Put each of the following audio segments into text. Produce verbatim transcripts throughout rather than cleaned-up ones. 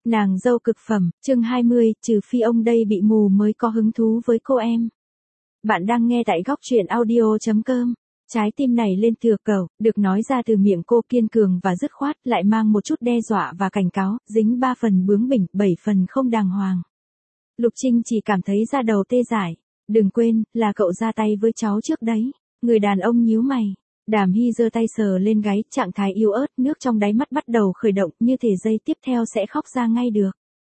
Nàng dâu cực phẩm, chương hai mươi, trừ phi ông đây bị mù mới có hứng thú với cô em. Bạn đang nghe tại góc truyện audio.com. Trái tim này lên thừa cầu, được nói ra từ miệng cô kiên cường và dứt khoát, lại mang một chút đe dọa và cảnh cáo, dính ba phần bướng bỉnh, bảy phần không đàng hoàng. Lục Trinh chỉ cảm thấy da đầu tê dại. Đừng quên, là cậu ra tay với cháu trước đấy. Người đàn ông nhíu mày. Đàm Hy giơ tay sờ lên gáy, trạng thái yếu ớt, nước trong đáy mắt bắt đầu khởi động, như thể giây tiếp theo sẽ khóc ra ngay được.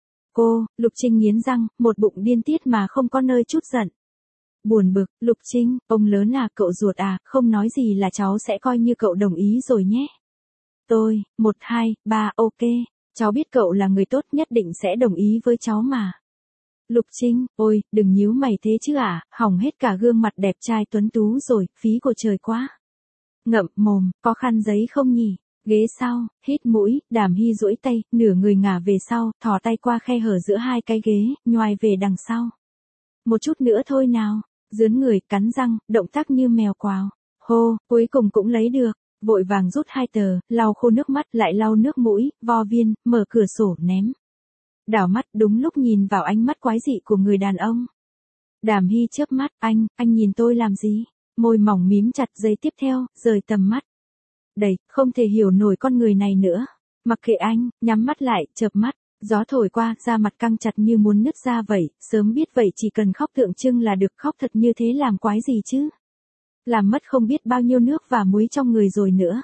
Cô, Lục Trinh nghiến răng, một bụng điên tiết mà không có nơi chút giận. Buồn bực, Lục Trinh, ông lớn à, cậu ruột à, không nói gì là cháu sẽ coi như cậu đồng ý rồi nhé. Tôi, một hai, ba, ok, cháu biết cậu là người tốt, nhất định sẽ đồng ý với cháu mà. Lục Trinh, ôi, đừng nhíu mày thế chứ à, hỏng hết cả gương mặt đẹp trai tuấn tú rồi, phí của trời quá. Ngậm mồm, có khăn giấy không nhỉ? Ghế sau, hít mũi, Đàm Hy duỗi tay, nửa người ngả về sau, thò tay qua khe hở giữa hai cái ghế, nhoài về đằng sau. Một chút nữa thôi nào, dướn người, cắn răng, động tác như mèo quào. Hô, cuối cùng cũng lấy được, vội vàng rút hai tờ, lau khô nước mắt, lại lau nước mũi, vo viên, mở cửa sổ ném. Đảo mắt đúng lúc nhìn vào ánh mắt quái dị của người đàn ông. Đàm Hy chớp mắt, anh, anh nhìn tôi làm gì? Môi mỏng mím chặt, giây tiếp theo, rời tầm mắt. Đầy, không thể hiểu nổi con người này nữa. Mặc kệ anh, nhắm mắt lại, chợp mắt, gió thổi qua, da mặt căng chặt như muốn nứt ra vậy, sớm biết vậy chỉ cần khóc tượng trưng là được, khóc thật như thế làm quái gì chứ? Làm mất không biết bao nhiêu nước và muối trong người rồi nữa.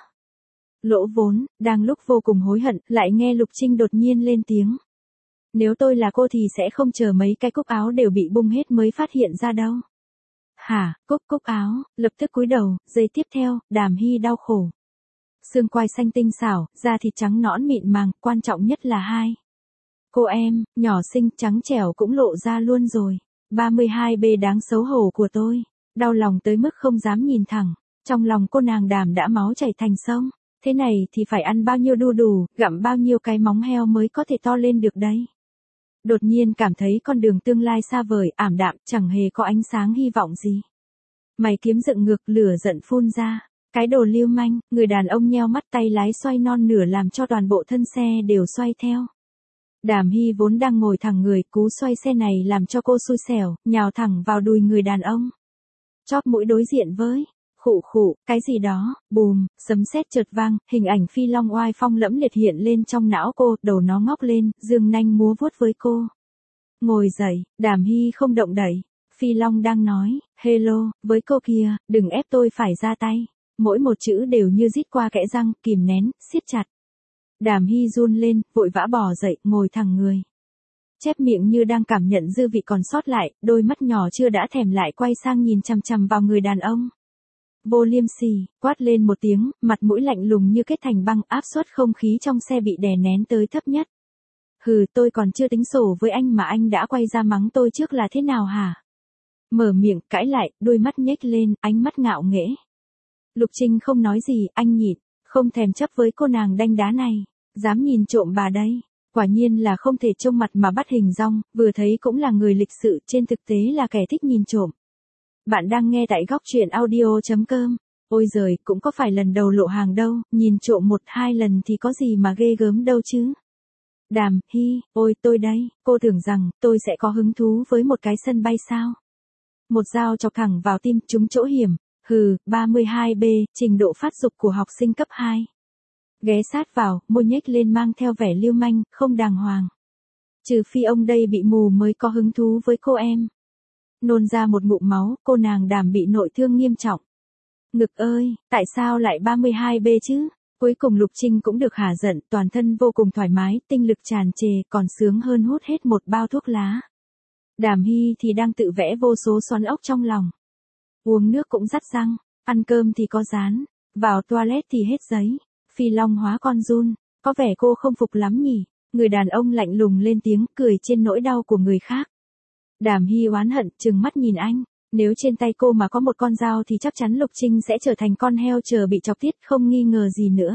Lỗ vốn, đang lúc vô cùng hối hận, lại nghe Lục Trinh đột nhiên lên tiếng. Nếu tôi là cô thì sẽ không chờ mấy cái cúc áo đều bị bung hết mới phát hiện ra đâu. Hả, cúc cúc áo, lập tức cúi đầu, giây tiếp theo, Đàm Hy đau khổ. Xương quai xanh tinh xảo, da thịt trắng nõn mịn màng, quan trọng nhất là hai. Cô em, nhỏ xinh, trắng trẻo cũng lộ ra luôn rồi. ba mươi hai B đáng xấu hổ của tôi. Đau lòng tới mức không dám nhìn thẳng. Trong lòng cô nàng Đàm đã máu chảy thành sông. Thế này thì phải ăn bao nhiêu đu đủ, gặm bao nhiêu cái móng heo mới có thể to lên được đấy. Đột nhiên cảm thấy con đường tương lai xa vời, ảm đạm, chẳng hề có ánh sáng hy vọng gì. Mày kiếm dựng ngược, lửa giận phun ra. Cái đồ lưu manh, người đàn ông nheo mắt, tay lái xoay non nửa làm cho toàn bộ thân xe đều xoay theo. Đàm Hy vốn đang ngồi thẳng người, cú xoay xe này làm cho cô xui xẻo, nhào thẳng vào đùi người đàn ông. Chóp mũi đối diện với, khụ khụ, cái gì đó, bùm, sấm sét chợt vang, hình ảnh Phi Long oai phong lẫm liệt hiện lên trong não cô, đầu nó ngóc lên, dương nanh múa vuốt với cô. Ngồi dậy, Đàm Hy không động đậy. Phi Long đang nói, hello, với cô kia, đừng ép tôi phải ra tay. Mỗi một chữ đều như rít qua kẽ răng, kìm nén, siết chặt. Đàm Hy run lên, vội vã bò dậy, ngồi thẳng người. Chép miệng như đang cảm nhận dư vị còn sót lại, đôi mắt nhỏ chưa đã thèm lại quay sang nhìn chằm chằm vào người đàn ông. Vô liêm sỉ, quát lên một tiếng, mặt mũi lạnh lùng như kết thành băng, áp suất không khí trong xe bị đè nén tới thấp nhất. Hừ, tôi còn chưa tính sổ với anh mà anh đã quay ra mắng tôi trước là thế nào hả? Mở miệng, cãi lại, đôi mắt nhếch lên, ánh mắt ngạo nghễ. Lục Trinh không nói gì, anh nhịn, không thèm chấp với cô nàng đanh đá này, dám nhìn trộm bà đây. Quả nhiên là không thể trông mặt mà bắt hình dong, vừa thấy cũng là người lịch sự, trên thực tế là kẻ thích nhìn trộm. Bạn đang nghe tại góc truyện audio.com. Ôi giời, cũng có phải lần đầu lộ hàng đâu, nhìn trộm một hai lần thì có gì mà ghê gớm đâu chứ. Đàm Hy, ôi tôi đây, cô tưởng rằng tôi sẽ có hứng thú với một cái sân bay sao? Một dao chọc thẳng vào tim, trúng chỗ hiểm. Hừ, ba mươi hai B, trình độ phát dục của học sinh cấp hai. Ghé sát vào, môi nhếch lên mang theo vẻ lưu manh, không đàng hoàng. Trừ phi ông đây bị mù mới có hứng thú với cô em. Nôn ra một ngụm máu, cô nàng Đàm bị nội thương nghiêm trọng. Ngực ơi, tại sao lại ba mươi hai B chứ? Cuối cùng Lục Trinh cũng được hả giận, toàn thân vô cùng thoải mái, tinh lực tràn trề, còn sướng hơn hút hết một bao thuốc lá. Đàm Hy thì đang tự vẽ vô số xoắn ốc trong lòng. Uống nước cũng dắt răng, ăn cơm thì có rán, vào toilet thì hết giấy. Phi Long hóa con run, có vẻ cô không phục lắm nhỉ. Người đàn ông lạnh lùng lên tiếng, cười trên nỗi đau của người khác. Đàm Hy oán hận, trừng mắt nhìn anh. Nếu trên tay cô mà có một con dao thì chắc chắn Lục Trinh sẽ trở thành con heo chờ bị chọc tiết, không nghi ngờ gì nữa.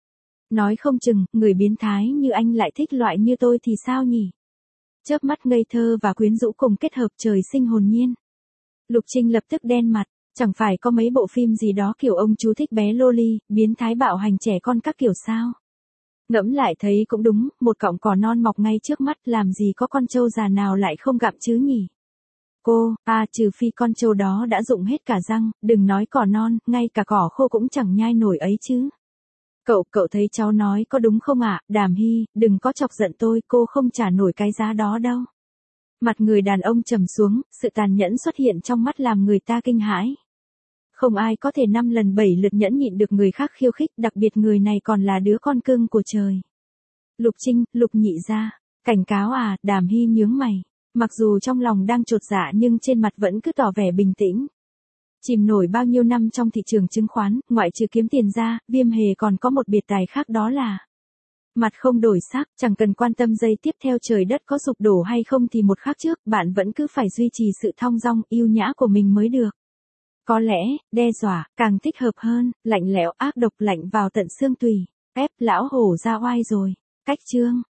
Nói không chừng, người biến thái như anh lại thích loại như tôi thì sao nhỉ? Chớp mắt ngây thơ và quyến rũ cùng kết hợp trời sinh hồn nhiên. Lục Trinh lập tức đen mặt, chẳng phải có mấy bộ phim gì đó kiểu ông chú thích bé loli, biến thái bạo hành trẻ con các kiểu sao? Ngẫm lại thấy cũng đúng, một cọng cỏ non mọc ngay trước mắt, làm gì có con trâu già nào lại không gặm chứ nhỉ? Cô, à trừ phi con trâu đó đã rụng hết cả răng, đừng nói cỏ non, ngay cả cỏ khô cũng chẳng nhai nổi ấy chứ. Cậu, cậu thấy cháu nói có đúng không ạ? Đàm Hy, đừng có chọc giận tôi, cô không trả nổi cái giá đó đâu. Mặt người đàn ông trầm xuống, sự tàn nhẫn xuất hiện trong mắt làm người ta kinh hãi. Không ai có thể năm lần bảy lượt nhẫn nhịn được người khác khiêu khích, đặc biệt người này còn là đứa con cưng của trời. Lục Trinh, Lục nhị gia, cảnh cáo à? Đàm Hy nhướng mày, mặc dù trong lòng đang chột dạ nhưng trên mặt vẫn cứ tỏ vẻ bình tĩnh. Chìm nổi bao nhiêu năm trong thị trường chứng khoán, ngoại trừ kiếm tiền ra, Viêm Hề còn có một biệt tài khác, đó là mặt không đổi sắc, chẳng cần quan tâm giây tiếp theo trời đất có sụp đổ hay không thì một khắc trước, bạn vẫn cứ phải duy trì sự thong dong, yêu nhã của mình mới được. Có lẽ, đe dọa, càng thích hợp hơn, lạnh lẽo ác độc lạnh vào tận xương tùy. Ép lão hổ ra oai rồi. Cách chương